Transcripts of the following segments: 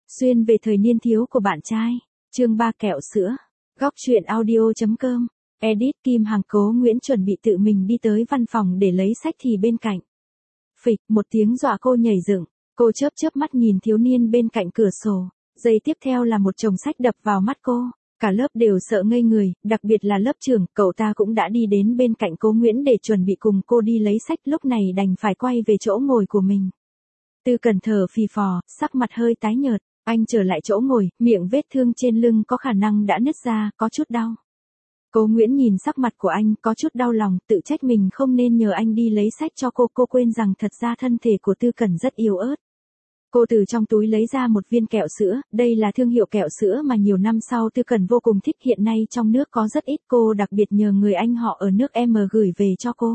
Xuyên về thời niên thiếu của bạn trai. Chương 3 kẹo sữa. Góc truyện audio.com. Edit Kim Hằng. Cố Nguyễn chuẩn bị tự mình đi tới văn phòng để lấy sách thì bên cạnh. Phịch, một tiếng dọa cô nhảy dựng. Cô chớp chớp mắt nhìn thiếu niên bên cạnh cửa sổ. Giây tiếp theo là một chồng sách đập vào mắt cô. Cả lớp đều sợ ngây người, đặc biệt là lớp trưởng, cậu ta cũng đã đi đến bên cạnh Cố Nguyễn để chuẩn bị cùng cô đi lấy sách, lúc này đành phải quay về chỗ ngồi của mình. Tư Cẩn thở phì phò, sắc mặt hơi tái nhợt, anh trở lại chỗ ngồi, miệng vết thương trên lưng có khả năng đã nứt ra, có chút đau. Cố Nguyễn nhìn sắc mặt của anh, có chút đau lòng, tự trách mình không nên nhờ anh đi lấy sách cho cô quên rằng thật ra thân thể của Tư Cẩn rất yếu ớt. Cô từ trong túi lấy ra một viên kẹo sữa, đây là thương hiệu kẹo sữa mà nhiều năm sau Tư Cẩn vô cùng thích, hiện nay trong nước có rất ít, cô đặc biệt nhờ người anh họ ở nước M gửi về cho cô.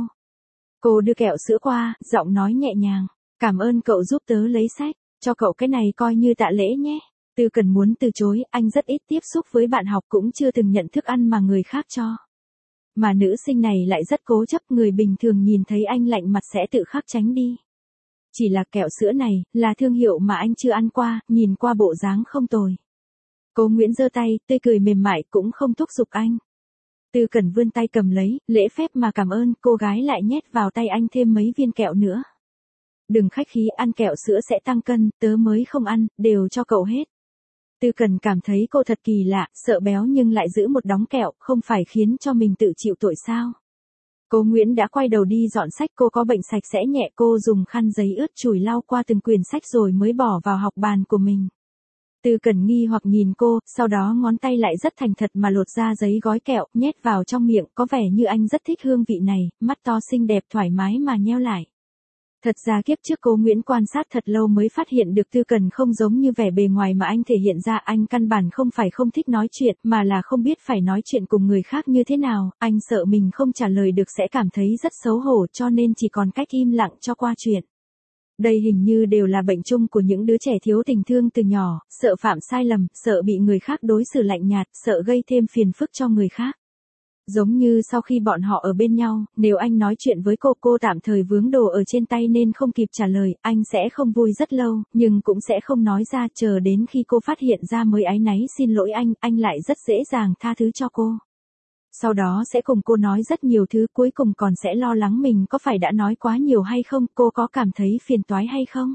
Cô đưa kẹo sữa qua, giọng nói nhẹ nhàng, cảm ơn cậu giúp tớ lấy sách, cho cậu cái này coi như tạ lễ nhé. Tư Cẩn muốn từ chối, anh rất ít tiếp xúc với bạn học, cũng chưa từng nhận thức ăn mà người khác cho. Mà nữ sinh này lại rất cố chấp, người bình thường nhìn thấy anh lạnh mặt sẽ tự khắc tránh đi. Chỉ là kẹo sữa này, là thương hiệu mà anh chưa ăn qua, nhìn qua bộ dáng không tồi. Cố Nguyễn giơ tay, tươi cười mềm mại, cũng không thúc giục anh. Tư Cẩn vươn tay cầm lấy, lễ phép mà cảm ơn, cô gái lại nhét vào tay anh thêm mấy viên kẹo nữa. Đừng khách khí, ăn kẹo sữa sẽ tăng cân, tớ mới không ăn, đều cho cậu hết. Tư Cẩn cảm thấy cô thật kỳ lạ, sợ béo nhưng lại giữ một đống kẹo, không phải khiến cho mình tự chịu tội sao. Cố Nguyễn đã quay đầu đi dọn sách, cô có bệnh sạch sẽ nhẹ, cô dùng khăn giấy ướt chùi lau qua từng quyển sách rồi mới bỏ vào học bàn của mình. Tư Cẩn nghi hoặc nhìn cô, sau đó ngón tay lại rất thành thật mà lột ra giấy gói kẹo, nhét vào trong miệng, có vẻ như anh rất thích hương vị này, mắt to xinh đẹp thoải mái mà nheo lại. Thật ra kiếp trước Cố Nguyễn quan sát thật lâu mới phát hiện được Tư Cẩn không giống như vẻ bề ngoài mà anh thể hiện ra, anh căn bản không phải không thích nói chuyện, mà là không biết phải nói chuyện cùng người khác như thế nào, anh sợ mình không trả lời được sẽ cảm thấy rất xấu hổ, cho nên chỉ còn cách im lặng cho qua chuyện. Đây hình như đều là bệnh chung của những đứa trẻ thiếu tình thương từ nhỏ, sợ phạm sai lầm, sợ bị người khác đối xử lạnh nhạt, sợ gây thêm phiền phức cho người khác. Giống như sau khi bọn họ ở bên nhau, nếu anh nói chuyện với cô tạm thời vướng đồ ở trên tay nên không kịp trả lời, anh sẽ không vui rất lâu, nhưng cũng sẽ không nói ra, chờ đến khi cô phát hiện ra mới áy náy xin lỗi anh lại rất dễ dàng tha thứ cho cô. Sau đó sẽ cùng cô nói rất nhiều thứ, cuối cùng còn sẽ lo lắng mình có phải đã nói quá nhiều hay không, cô có cảm thấy phiền toái hay không?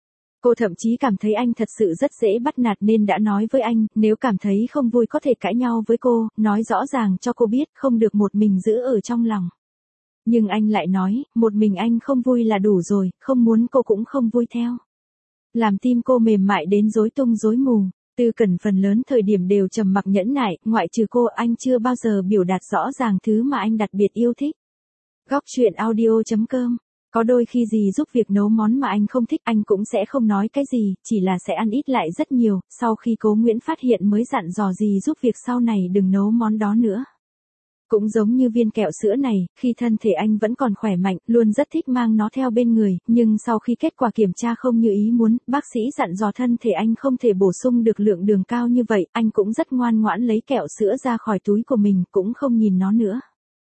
Cô thậm chí cảm thấy anh thật sự rất dễ bắt nạt nên đã nói với anh, nếu cảm thấy không vui có thể cãi nhau với cô, nói rõ ràng cho cô biết, không được một mình giữ ở trong lòng. Nhưng anh lại nói, một mình anh không vui là đủ rồi, không muốn cô cũng không vui theo. Làm tim cô mềm mại đến rối tung rối mù. Tư Cẩn phần lớn thời điểm đều trầm mặc nhẫn nại, ngoại trừ cô, anh chưa bao giờ biểu đạt rõ ràng thứ mà anh đặc biệt yêu thích. Góc truyện audio.com. Có đôi khi gì giúp việc nấu món mà anh không thích, anh cũng sẽ không nói cái gì, chỉ là sẽ ăn ít lại rất nhiều, sau khi Cố Nguyễn phát hiện mới dặn dò gì giúp việc sau này đừng nấu món đó nữa. Cũng giống như viên kẹo sữa này, khi thân thể anh vẫn còn khỏe mạnh, luôn rất thích mang nó theo bên người, nhưng sau khi kết quả kiểm tra không như ý muốn, bác sĩ dặn dò thân thể anh không thể bổ sung được lượng đường cao như vậy, anh cũng rất ngoan ngoãn lấy kẹo sữa ra khỏi túi của mình, cũng không nhìn nó nữa.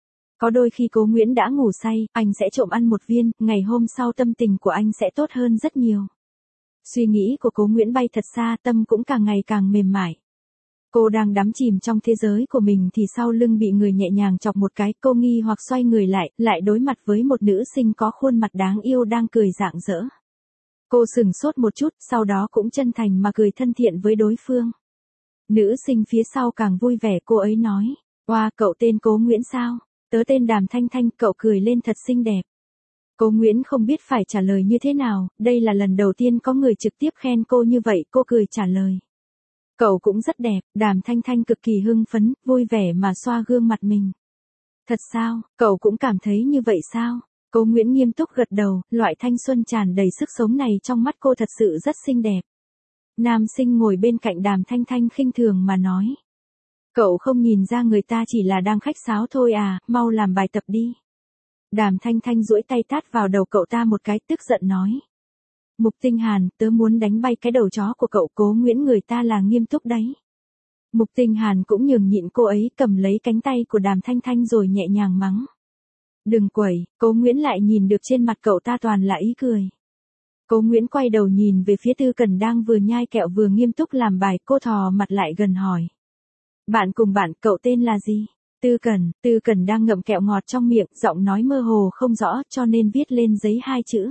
Có đôi khi Cố Nguyễn đã ngủ say, anh sẽ trộm ăn một viên, ngày hôm sau tâm tình của anh sẽ tốt hơn rất nhiều. Suy nghĩ của Cố Nguyễn bay thật xa, tâm cũng càng ngày càng mềm mại. Cô đang đắm chìm trong thế giới của mình thì sau lưng bị người nhẹ nhàng chọc một cái, cô nghi hoặc xoay người lại đối mặt với một nữ sinh có khuôn mặt đáng yêu đang cười rạng rỡ. Cô sửng sốt một chút, sau đó cũng chân thành mà cười thân thiện với đối phương. Nữ sinh phía sau càng vui vẻ, cô ấy nói, "Oa, cậu tên Cố Nguyễn sao? Tớ tên Đàm Thanh Thanh." Cậu cười lên thật xinh đẹp. Cố Nguyễn không biết phải trả lời như thế nào, đây là lần đầu tiên có người trực tiếp khen cô như vậy, cô cười trả lời. Cậu cũng rất đẹp. Đàm Thanh Thanh cực kỳ hưng phấn, vui vẻ mà xoa gương mặt mình. Thật sao, cậu cũng cảm thấy như vậy sao? Cố Nguyễn nghiêm túc gật đầu, loại thanh xuân tràn đầy sức sống này trong mắt cô thật sự rất xinh đẹp. Nam sinh ngồi bên cạnh Đàm Thanh Thanh khinh thường mà nói. Cậu không nhìn ra người ta chỉ là đang khách sáo thôi à, mau làm bài tập đi. Đàm Thanh Thanh duỗi tay tát vào đầu cậu ta một cái, tức giận nói. Mục Tinh Hàn, tớ muốn đánh bay cái đầu chó của cậu. Cố Nguyễn, người ta là nghiêm túc đấy. Mục Tinh Hàn cũng nhường nhịn cô ấy, cầm lấy cánh tay của Đàm Thanh Thanh rồi nhẹ nhàng mắng. Đừng quẩy. Cố Nguyễn lại nhìn được trên mặt cậu ta toàn là ý cười. Cố Nguyễn quay đầu nhìn về phía Tư Cần đang vừa nhai kẹo vừa nghiêm túc làm bài, cô thò mặt lại gần hỏi. Bạn cùng bạn, cậu tên là gì? Tư Cần đang ngậm kẹo ngọt trong miệng, giọng nói mơ hồ không rõ cho nên viết lên giấy 2 chữ.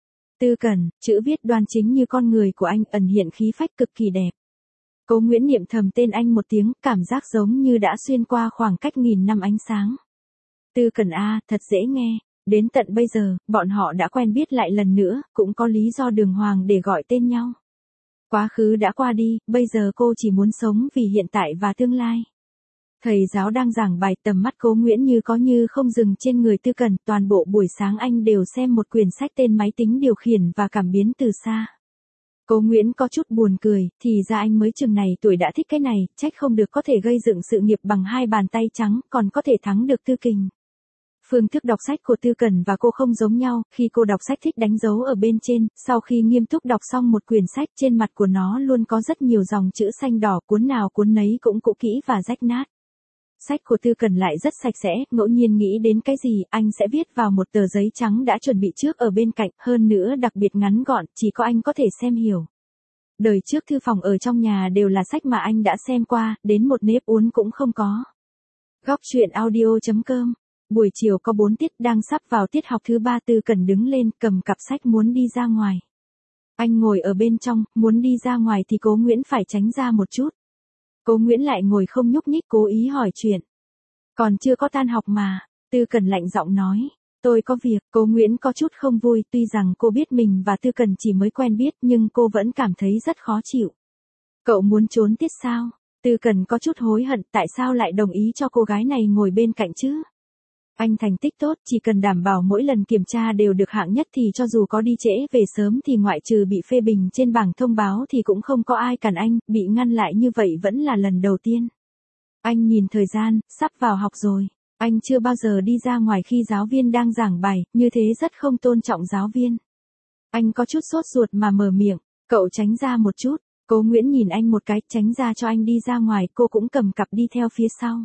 Tư Cần, chữ viết đoan chính như con người của anh, ẩn hiện khí phách cực kỳ đẹp. Cố Nguyễn niệm thầm tên anh một tiếng, cảm giác giống như đã xuyên qua khoảng cách nghìn năm ánh sáng. Tư Cần a, thật dễ nghe. Đến tận bây giờ, bọn họ đã quen biết lại lần nữa, cũng có lý do đường hoàng để gọi tên nhau. Quá khứ đã qua đi, bây giờ cô chỉ muốn sống vì hiện tại và tương lai. Thầy giáo đang giảng bài, tầm mắt Cố Nguyễn như có như không dừng trên người Tư Cần, toàn bộ buổi sáng anh đều xem một quyển sách tên Máy tính điều khiển và cảm biến từ xa. Cố Nguyễn có chút buồn cười, thì ra anh mới chừng này tuổi đã thích cái này, trách không được có thể gây dựng sự nghiệp bằng 2 bàn tay trắng, còn có thể thắng được Tư Kình. Phương thức đọc sách của Tư Cần và cô không giống nhau, khi cô đọc sách thích đánh dấu ở bên trên, sau khi nghiêm túc đọc xong một quyển sách trên mặt của nó luôn có rất nhiều dòng chữ xanh đỏ, cuốn nào cuốn nấy cũng cũ kỹ và rách nát. Sách của Tư Cần lại rất sạch sẽ, ngẫu nhiên nghĩ đến cái gì, anh sẽ viết vào một tờ giấy trắng đã chuẩn bị trước ở bên cạnh, hơn nữa đặc biệt ngắn gọn, chỉ có anh có thể xem hiểu. Đời trước thư phòng ở trong nhà đều là sách mà anh đã xem qua, đến một nếp uốn cũng không có. Góc truyện audio.com. Buổi chiều có 4 tiết, đang sắp vào tiết học thứ 3, Tư Cần đứng lên, cầm cặp sách muốn đi ra ngoài. Anh ngồi ở bên trong, muốn đi ra ngoài thì Cố Nguyễn phải tránh ra một chút. Cố Nguyễn lại ngồi không nhúc nhích, cố ý hỏi chuyện. Còn chưa có tan học mà, Tư Cần lạnh giọng nói. Tôi có việc. Cố Nguyễn có chút không vui, tuy rằng cô biết mình và Tư Cần chỉ mới quen biết nhưng cô vẫn cảm thấy rất khó chịu. Cậu muốn trốn tiết sao? Tư Cần có chút hối hận, tại sao lại đồng ý cho cô gái này ngồi bên cạnh chứ? Anh thành tích tốt, chỉ cần đảm bảo mỗi lần kiểm tra đều được hạng nhất thì cho dù có đi trễ về sớm thì ngoại trừ bị phê bình trên bảng thông báo thì cũng không có ai cản anh, bị ngăn lại như vậy vẫn là lần đầu tiên. Anh nhìn thời gian, sắp vào học rồi. Anh chưa bao giờ đi ra ngoài khi giáo viên đang giảng bài, như thế rất không tôn trọng giáo viên. Anh có chút sốt ruột mà mở miệng, cậu tránh ra một chút. Cố Nguyễn nhìn anh một cái, tránh ra cho anh đi ra ngoài, cô cũng cầm cặp đi theo phía sau.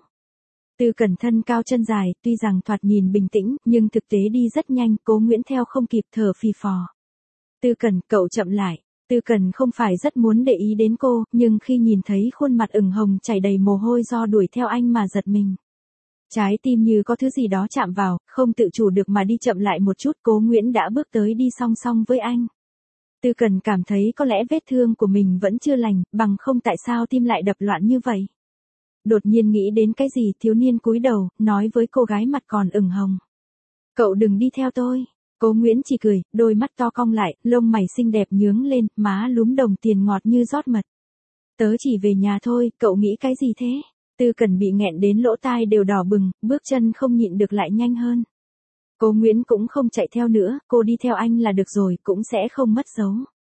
Tư Cần thân cao chân dài, tuy rằng thoạt nhìn bình tĩnh, nhưng thực tế đi rất nhanh, Cố Nguyễn theo không kịp, thở phì phò. Tư Cần, cậu chậm lại. Tư Cần không phải rất muốn để ý đến cô, nhưng khi nhìn thấy khuôn mặt ửng hồng chảy đầy mồ hôi do đuổi theo anh mà giật mình. Trái tim như có thứ gì đó chạm vào, không tự chủ được mà đi chậm lại một chút, Cố Nguyễn đã bước tới đi song song với anh. Tư Cần cảm thấy có lẽ vết thương của mình vẫn chưa lành, bằng không tại sao tim lại đập loạn như vậy. Đột nhiên nghĩ đến cái gì, thiếu niên cúi đầu, nói với cô gái mặt còn ửng hồng. Cậu đừng đi theo tôi. Cố Nguyễn chỉ cười, đôi mắt to cong lại, lông mày xinh đẹp nhướng lên, má lúm đồng tiền ngọt như rót mật. Tớ chỉ về nhà thôi, cậu nghĩ cái gì thế? Tư Cần bị nghẹn đến lỗ tai đều đỏ bừng, bước chân không nhịn được lại nhanh hơn. Cố Nguyễn cũng không chạy theo nữa, cô đi theo anh là được rồi, cũng sẽ không mất dấu.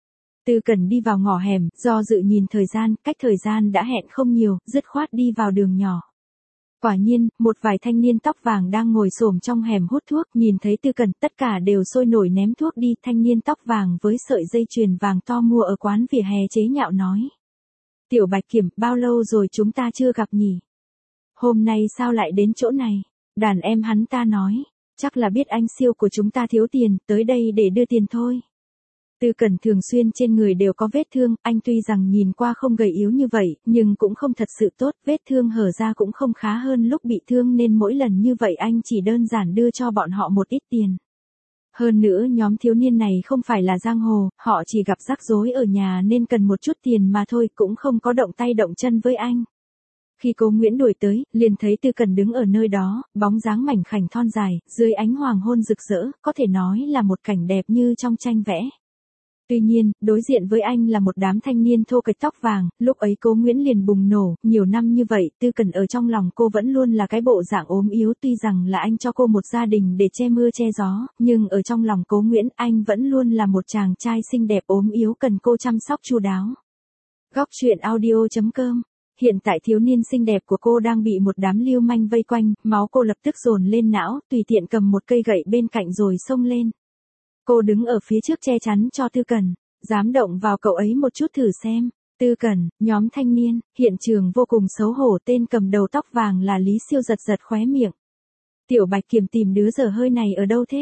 Tư Cần đi vào ngõ hẻm, do dự nhìn thời gian, cách thời gian đã hẹn không nhiều, dứt khoát đi vào đường nhỏ. Quả nhiên, một vài thanh niên tóc vàng đang ngồi xổm trong hẻm hút thuốc, nhìn thấy Tư Cần, tất cả đều sôi nổi ném thuốc đi, thanh niên tóc vàng với sợi dây chuyền vàng to mua ở quán vỉa hè chế nhạo nói. Tiểu Bạch Kiểm, bao lâu rồi chúng ta chưa gặp nhỉ? Hôm nay sao lại đến chỗ này? Đàn em hắn ta nói, chắc là biết anh siêu của chúng ta thiếu tiền, tới đây để đưa tiền thôi. Tư Cần thường xuyên trên người đều có vết thương, anh tuy rằng nhìn qua không gầy yếu như vậy, nhưng cũng không thật sự tốt, vết thương hở ra cũng không khá hơn lúc bị thương nên mỗi lần như vậy anh chỉ đơn giản đưa cho bọn họ một ít tiền. Hơn nữa nhóm thiếu niên này không phải là giang hồ, họ chỉ gặp rắc rối ở nhà nên cần một chút tiền mà thôi, cũng không có động tay động chân với anh. Khi Cố Nguyễn đuổi tới, liền thấy Tư Cần đứng ở nơi đó, bóng dáng mảnh khảnh thon dài, dưới ánh hoàng hôn rực rỡ, có thể nói là một cảnh đẹp như trong tranh vẽ. Tuy nhiên, đối diện với anh là một đám thanh niên thô kệch tóc vàng, lúc ấy Cố Nguyễn liền bùng nổ, nhiều năm như vậy, Tư Cần ở trong lòng cô vẫn luôn là cái bộ dạng ốm yếu, tuy rằng là anh cho cô một gia đình để che mưa che gió, nhưng ở trong lòng Cố Nguyễn anh vẫn luôn là một chàng trai xinh đẹp ốm yếu cần cô chăm sóc chu đáo. Góc truyện audio.com. Hiện tại thiếu niên xinh đẹp của cô đang bị một đám lưu manh vây quanh, máu cô lập tức dồn lên não, tùy tiện cầm một cây gậy bên cạnh rồi xông lên. Cô đứng ở phía trước che chắn cho Tư Cần, dám động vào cậu ấy một chút thử xem. Tư Cần, nhóm thanh niên, hiện trường vô cùng xấu hổ, tên cầm đầu tóc vàng là Lý Siêu giật giật khóe miệng. Tiểu Bạch Kiểm tìm đứa dở hơi này ở đâu thế?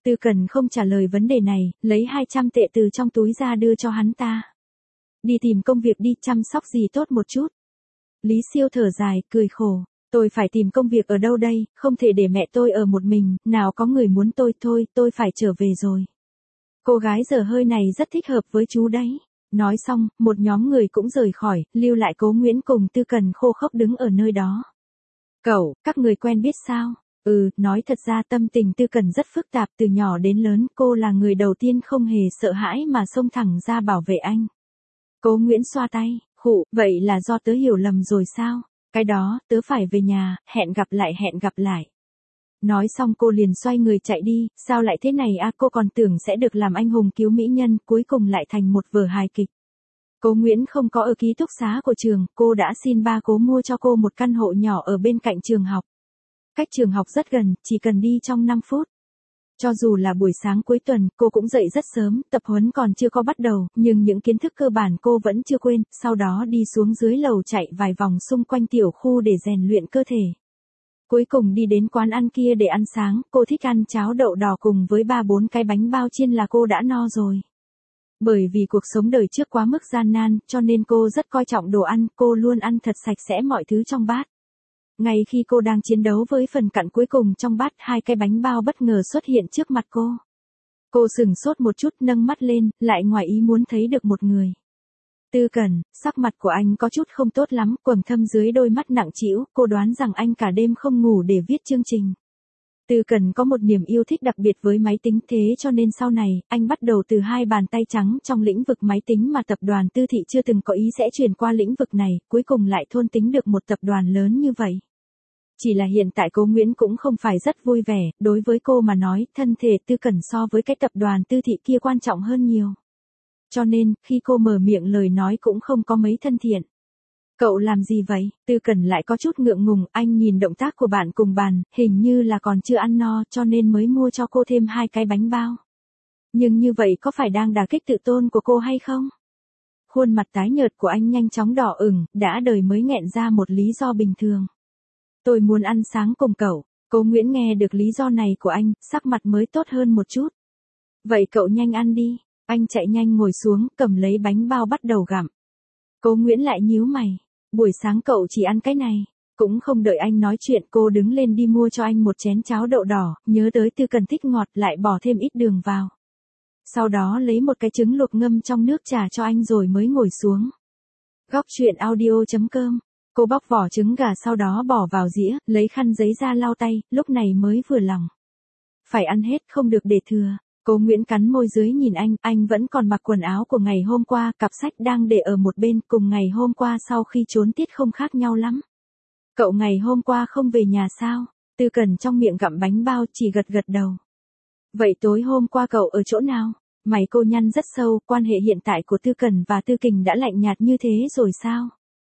Tư Cần không trả lời vấn đề này, lấy 200 tệ từ trong túi ra đưa cho hắn ta. Đi tìm công việc đi, chăm sóc gì tốt một chút. Lý Siêu thở dài, cười khổ. Tôi phải tìm công việc ở đâu đây, không thể để mẹ tôi ở một mình, nào có người muốn tôi thôi, tôi phải trở về rồi. Cô gái dở hơi này rất thích hợp với chú đấy. Nói xong, một nhóm người cũng rời khỏi, lưu lại Cố Nguyễn cùng Tư Cần khô khốc đứng ở nơi đó. Cậu, các người quen biết sao? Nói thật ra tâm tình Tư Cần rất phức tạp, từ nhỏ đến lớn cô là người đầu tiên không hề sợ hãi mà xông thẳng ra bảo vệ anh. Cố Nguyễn xoa tay, khụ, vậy là do tớ hiểu lầm rồi sao? Cái đó, tớ phải về nhà, hẹn gặp lại. Nói xong cô liền xoay người chạy đi, sao lại thế này à, cô còn tưởng sẽ được làm anh hùng cứu mỹ nhân, cuối cùng lại thành một vở hài kịch. Cố Nguyễn không có ở ký túc xá của trường, cô đã xin ba Cố mua cho cô một căn hộ nhỏ ở bên cạnh trường học. Cách trường học rất gần, chỉ cần đi trong 5 phút. Cho dù là buổi sáng cuối tuần, cô cũng dậy rất sớm, tập huấn còn chưa có bắt đầu, nhưng những kiến thức cơ bản cô vẫn chưa quên, sau đó đi xuống dưới lầu chạy vài vòng xung quanh tiểu khu để rèn luyện cơ thể. Cuối cùng đi đến quán ăn kia để ăn sáng, cô thích ăn cháo đậu đỏ cùng với 3-4 cái bánh bao chiên là cô đã no rồi. Bởi vì cuộc sống đời trước quá mức gian nan, cho nên cô rất coi trọng đồ ăn, cô luôn ăn thật sạch sẽ mọi thứ trong bát. Ngay khi cô đang chiến đấu với phần cặn cuối cùng trong bát, 2 cái bánh bao bất ngờ xuất hiện trước mặt cô. Cô sửng sốt một chút, nâng mắt lên, lại ngoài ý muốn thấy được một người. Tư Cần, sắc mặt của anh có chút không tốt lắm, quầng thâm dưới đôi mắt nặng trĩu, cô đoán rằng anh cả đêm không ngủ để viết chương trình. Tư Cần có một niềm yêu thích đặc biệt với máy tính, thế cho nên sau này, anh bắt đầu từ 2 bàn tay trắng trong lĩnh vực máy tính mà tập đoàn Tư Thị chưa từng có ý sẽ chuyển qua lĩnh vực này, cuối cùng lại thôn tính được một tập đoàn lớn như vậy. Chỉ là hiện tại Cố Nguyễn cũng không phải rất vui vẻ, đối với cô mà nói, thân thể Tư Cần so với cái tập đoàn Tư Thị kia quan trọng hơn nhiều. Cho nên, khi cô mở miệng lời nói cũng không có mấy thân thiện. Cậu làm gì vậy? Tư Cần lại có chút ngượng ngùng, anh nhìn động tác của bạn cùng bàn, hình như là còn chưa ăn no cho nên mới mua cho cô thêm 2 cái bánh bao. Nhưng như vậy có phải đang đả kích tự tôn của cô hay không? Khuôn mặt tái nhợt của anh nhanh chóng đỏ ửng, đã đời mới nghẹn ra một lý do bình thường. Tôi muốn ăn sáng cùng cậu. Cố Nguyễn nghe được lý do này của anh, sắc mặt mới tốt hơn một chút. Vậy cậu nhanh ăn đi. Anh chạy nhanh ngồi xuống, cầm lấy bánh bao bắt đầu gặm. Cố Nguyễn lại nhíu mày. Buổi sáng cậu chỉ ăn cái này. Cũng không đợi anh nói chuyện, cô đứng lên đi mua cho anh một chén cháo đậu đỏ, nhớ tới Tư Cần thích ngọt lại bỏ thêm ít đường vào. Sau đó lấy một cái trứng luộc ngâm trong nước trà cho anh rồi mới ngồi xuống. Góc truyện audio.com. Cô bóc vỏ trứng gà sau đó bỏ vào dĩa, lấy khăn giấy ra lau tay, lúc này mới vừa lòng. Phải ăn hết, không được để thừa. Cố Nguyễn cắn môi dưới nhìn anh vẫn còn mặc quần áo của ngày hôm qua, cặp sách đang để ở một bên, cùng ngày hôm qua sau khi trốn tiết không khác nhau lắm. Cậu ngày hôm qua không về nhà sao? Tư Cần trong miệng gặm bánh bao chỉ gật gật đầu. Vậy tối hôm qua cậu ở chỗ nào? Mày cô nhăn rất sâu, quan hệ hiện tại của Tư Cần và Tư Kình đã lạnh nhạt như thế rồi sao?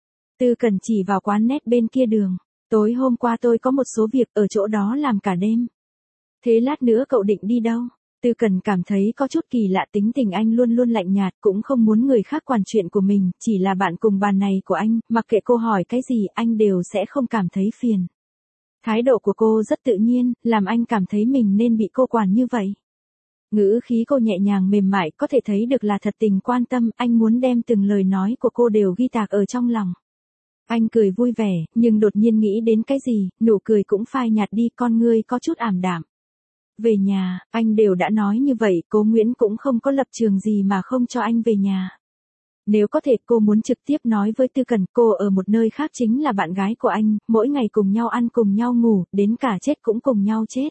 Tư Cần chỉ vào quán nét bên kia đường. Tối hôm qua tôi có một số việc ở chỗ đó làm cả đêm. Thế lát nữa cậu định đi đâu? Tư Cần cảm thấy có chút kỳ lạ, tính tình anh luôn luôn lạnh nhạt, cũng không muốn người khác quản chuyện của mình, chỉ là bạn cùng bàn này của anh, mặc kệ cô hỏi cái gì anh đều sẽ không cảm thấy phiền. Thái độ của cô rất tự nhiên, làm anh cảm thấy mình nên bị cô quản như vậy. Ngữ khí cô nhẹ nhàng mềm mại, có thể thấy được là thật tình quan tâm, anh muốn đem từng lời nói của cô đều ghi tạc ở trong lòng. Anh cười vui vẻ, nhưng đột nhiên nghĩ đến cái gì, nụ cười cũng phai nhạt đi, con ngươi có chút ảm đạm. Về nhà, anh đều đã nói như vậy, Cố Nguyễn cũng không có lập trường gì mà không cho anh về nhà. Nếu có thể cô muốn trực tiếp nói với Tư Cần, cô ở một nơi khác chính là bạn gái của anh, mỗi ngày cùng nhau ăn cùng nhau ngủ, đến cả chết cũng cùng nhau chết.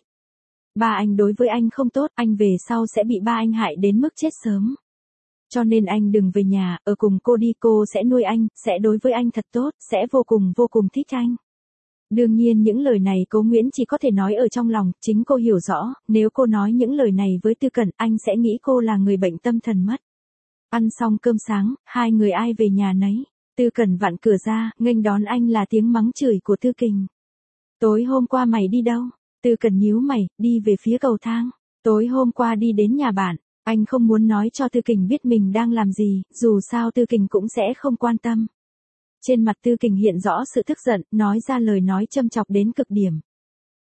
Ba anh đối với anh không tốt, anh về sau sẽ bị ba anh hại đến mức chết sớm. Cho nên anh đừng về nhà, ở cùng cô đi, cô sẽ nuôi anh, sẽ đối với anh thật tốt, sẽ vô cùng thích anh. Đương nhiên những lời này Cố Nguyễn chỉ có thể nói ở trong lòng, chính cô hiểu rõ, nếu cô nói những lời này với Tư Cần, anh sẽ nghĩ cô là người bệnh tâm thần mất. Ăn xong cơm sáng, hai người ai về nhà nấy. Tư Cần vặn cửa ra, nghênh đón anh là tiếng mắng chửi của Tư Kình. Tối hôm qua mày đi đâu? Tư Cần nhíu mày, đi về phía cầu thang. Tối hôm qua đi đến nhà bạn. Anh không muốn nói cho Tư Kình biết mình đang làm gì, dù sao Tư Kình cũng sẽ không quan tâm. Trên mặt Tư Kình hiện rõ sự tức giận, nói ra lời nói châm chọc đến cực điểm.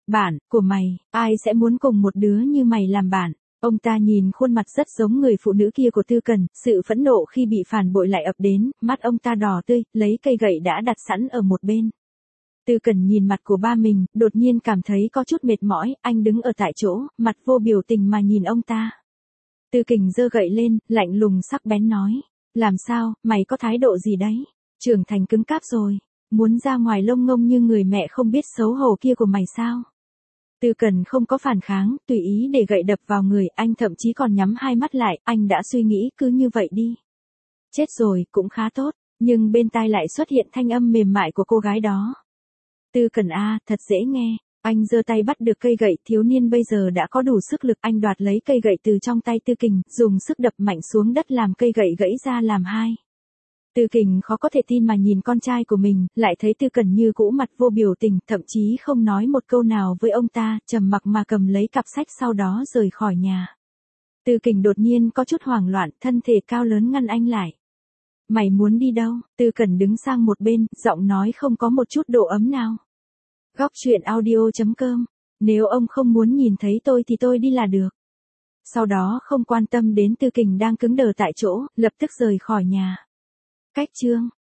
Bạn, của mày, ai sẽ muốn cùng một đứa như mày làm bạn? Ông ta nhìn khuôn mặt rất giống người phụ nữ kia của Tư Cần, sự phẫn nộ khi bị phản bội lại ập đến, mắt ông ta đỏ tươi, lấy cây gậy đã đặt sẵn ở một bên. Tư Cần nhìn mặt của ba mình, đột nhiên cảm thấy có chút mệt mỏi, anh đứng ở tại chỗ, mặt vô biểu tình mà nhìn ông ta. Tư Kình giơ gậy lên, lạnh lùng sắc bén nói. Làm sao, mày có thái độ gì đấy? Trưởng thành cứng cáp rồi, muốn ra ngoài lông ngông như người mẹ không biết xấu hổ kia của mày sao? Tư Cần không có phản kháng, tùy ý để gậy đập vào người, anh thậm chí còn nhắm hai mắt lại, anh đã suy nghĩ cứ như vậy đi. Chết rồi, cũng khá tốt, nhưng bên tai lại xuất hiện thanh âm mềm mại của cô gái đó. Tư Cần a, thật dễ nghe. Anh giơ tay bắt được cây gậy, thiếu niên bây giờ đã có đủ sức lực, anh đoạt lấy cây gậy từ trong tay Tư Kình, dùng sức đập mạnh xuống đất làm cây gậy gãy ra làm hai. Tư Kình khó có thể tin mà nhìn con trai của mình, lại thấy Tư Cần như cũ mặt vô biểu tình, thậm chí không nói một câu nào với ông ta, trầm mặc mà cầm lấy cặp sách sau đó rời khỏi nhà. Tư Kình đột nhiên có chút hoảng loạn, thân thể cao lớn ngăn anh lại. Mày muốn đi đâu? Tư Cần đứng sang một bên, giọng nói không có một chút độ ấm nào. Góc truyện audio.com. Nếu ông không muốn nhìn thấy tôi thì tôi đi là được. Sau đó không quan tâm đến Tư Kình đang cứng đờ tại chỗ, lập tức rời khỏi nhà. Cách chương